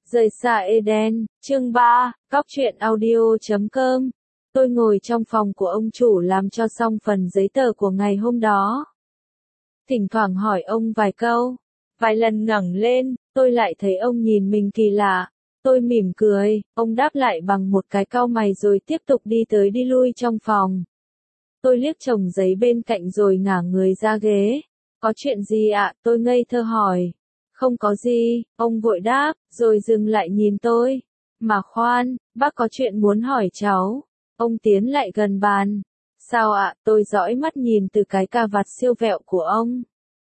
Rời xa Eden, chương 3, Cóc truyện audio.com. Tôi ngồi trong phòng của ông chủ làm cho xong phần giấy tờ của ngày hôm đó. Thỉnh thoảng hỏi ông vài câu. Vài lần ngẩng lên, tôi lại thấy ông nhìn mình kỳ lạ. Tôi mỉm cười, ông đáp lại bằng một cái cau mày rồi tiếp tục đi tới đi lui trong phòng. Tôi liếc chồng giấy bên cạnh rồi ngả người ra ghế. Có chuyện gì ạ? Tôi ngây thơ hỏi. Không có gì, ông vội đáp, rồi dừng lại nhìn tôi. Mà khoan, bác có chuyện muốn hỏi cháu. Ông tiến lại gần bàn. Sao ạ? Tôi dõi mắt nhìn từ cái cà vạt siêu vẹo của ông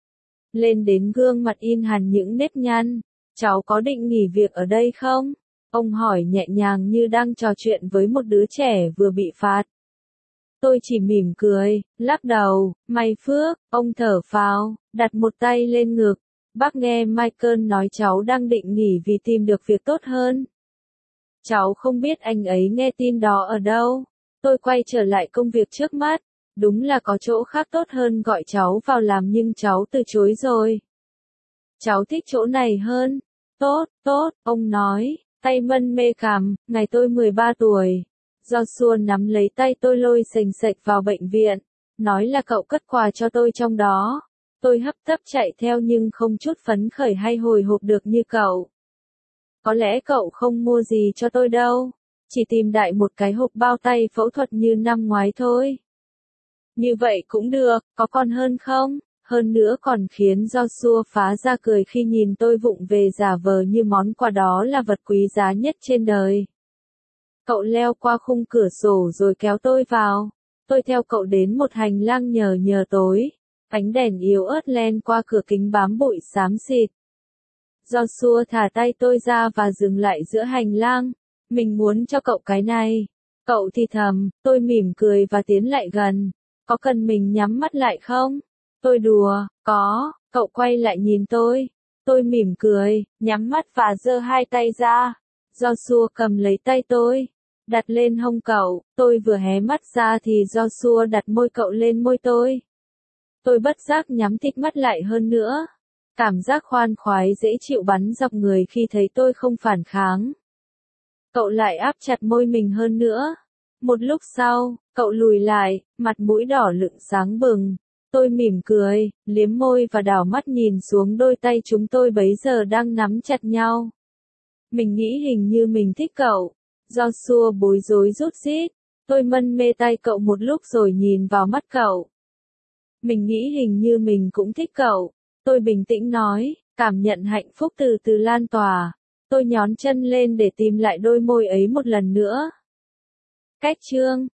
lên đến gương mặt in hằn những nếp nhăn. Cháu có định nghỉ việc ở đây không? Ông hỏi nhẹ nhàng như đang trò chuyện với một đứa trẻ vừa bị phạt. Tôi chỉ mỉm cười, lắc đầu, may phước, ông thở phào, đặt một tay lên ngực. Bác nghe Michael nói cháu đang định nghỉ vì tìm được việc tốt hơn. Cháu không biết anh ấy nghe tin đó ở đâu. Tôi quay trở lại công việc trước mắt. Đúng là có chỗ khác tốt hơn gọi cháu vào làm nhưng cháu từ chối rồi. Cháu thích chỗ này hơn. Tốt, ông nói, tay mân mê cằm, ngày tôi 13 tuổi. Joshua nắm lấy tay tôi lôi xềnh xệch vào bệnh viện. Nói là cậu cất quà cho tôi trong đó. Tôi hấp tấp chạy theo nhưng không chút phấn khởi hay hồi hộp được như cậu. Có lẽ cậu không mua gì cho tôi đâu. Chỉ tìm đại một cái hộp bao tay phẫu thuật như năm ngoái thôi. Như vậy cũng được, có còn hơn không? Hơn nữa còn khiến Joshua phá ra cười khi nhìn tôi vụng về giả vờ như món quà đó là vật quý giá nhất trên đời. Cậu leo qua khung cửa sổ rồi kéo tôi vào. Tôi theo cậu đến một hành lang nhờ tối. Ánh đèn yếu ớt len qua cửa kính bám bụi xám xịt. Joshua thả tay tôi ra và dừng lại giữa hành lang. Mình muốn cho cậu cái này. Cậu thì thầm, tôi mỉm cười và tiến lại gần. Có cần mình nhắm mắt lại không? Tôi đùa, có, cậu quay lại nhìn tôi. Tôi mỉm cười, nhắm mắt và giơ hai tay ra. Joshua cầm lấy tay tôi. Đặt lên hông cậu, tôi vừa hé mắt ra thì Joshua đặt môi cậu lên môi tôi. Tôi bất giác nhắm thịt mắt lại hơn nữa. Cảm giác khoan khoái dễ chịu bắn dọc người khi thấy tôi không phản kháng. Cậu lại áp chặt môi mình hơn nữa. Một lúc sau, cậu lùi lại, mặt mũi đỏ lựng sáng bừng. Tôi mỉm cười, liếm môi và đảo mắt nhìn xuống đôi tay chúng tôi bấy giờ đang nắm chặt nhau. Mình nghĩ hình như mình thích cậu. Joshua bối rối rút rít. Tôi mân mê tay cậu một lúc rồi nhìn vào mắt cậu. Mình nghĩ hình như mình cũng thích cậu. Tôi bình tĩnh nói, cảm nhận hạnh phúc từ từ lan tỏa. Tôi nhón chân lên để tìm lại đôi môi ấy một lần nữa. Cách chương